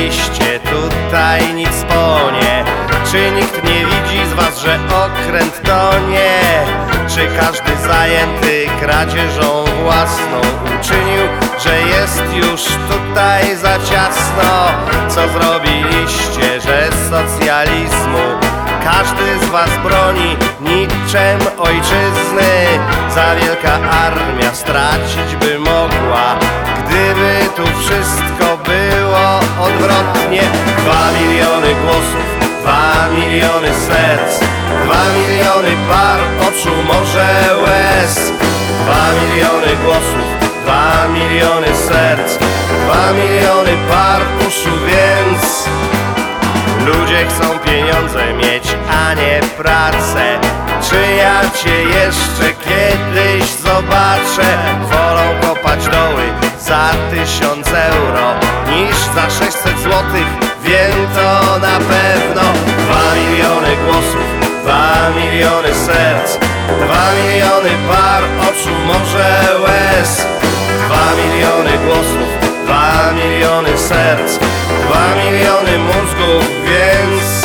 zrobiliście? Tutaj nic ponie. Czy nikt nie widzi z was, że okręt tonie? Czy każdy zajęty kradzieżą własną uczynił, że jest już tutaj za ciasno? Co zrobiliście, że socjalizmu każdy z was broni niczem ojczyzny? Za wielka armia stracić by mogła, gdyby tu wszystko było odwrotnie. 2 miliony głosów, 2 miliony serc, 2 miliony par oczu, może łez. 2 miliony głosów, 2 miliony serc, 2 miliony par uszu, więc ludzie chcą pieniądze mieć, a nie pracę. Czy ja cię jeszcze kiedyś zobaczę? Wolą kopać doły za 1000 euro niż za 600 złotych, wiem to na pewno. 2 miliony głosów, 2 miliony serc, 2 miliony par oczu, może łez. 2 miliony głosów, 2 miliony serc, 2 miliony mózgów, więc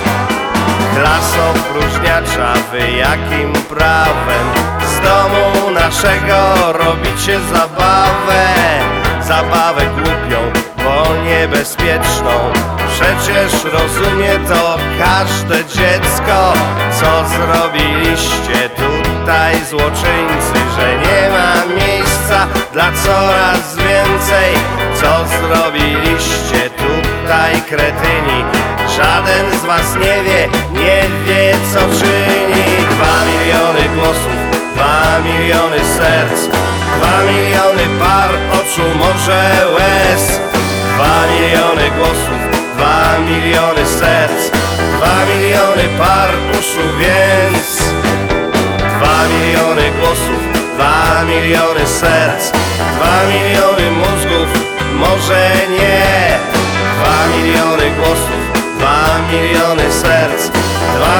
klaso próżniacza, wy jakim prawem z domu naszego robicie zabawę? Zabawę głupią, bo niebezpieczną. Przecież rozumie to każde dziecko. Co zrobiliście tutaj, złoczyńcy, że nie ma miejsca dla coraz więcej? Co zrobiliście tutaj, kretyni? Żaden z was nie wie co czyni. 2 miliony głosów, 2 miliony serc, 2 miliony par oczu, może łez. 2 miliony głosów, 2 miliony serc, 2 miliony par uszu, więc 2 miliony głosów, 2 miliony serc, 2 miliony mózgów, może nie. 2 miliony głosów, 2 miliony serc, 2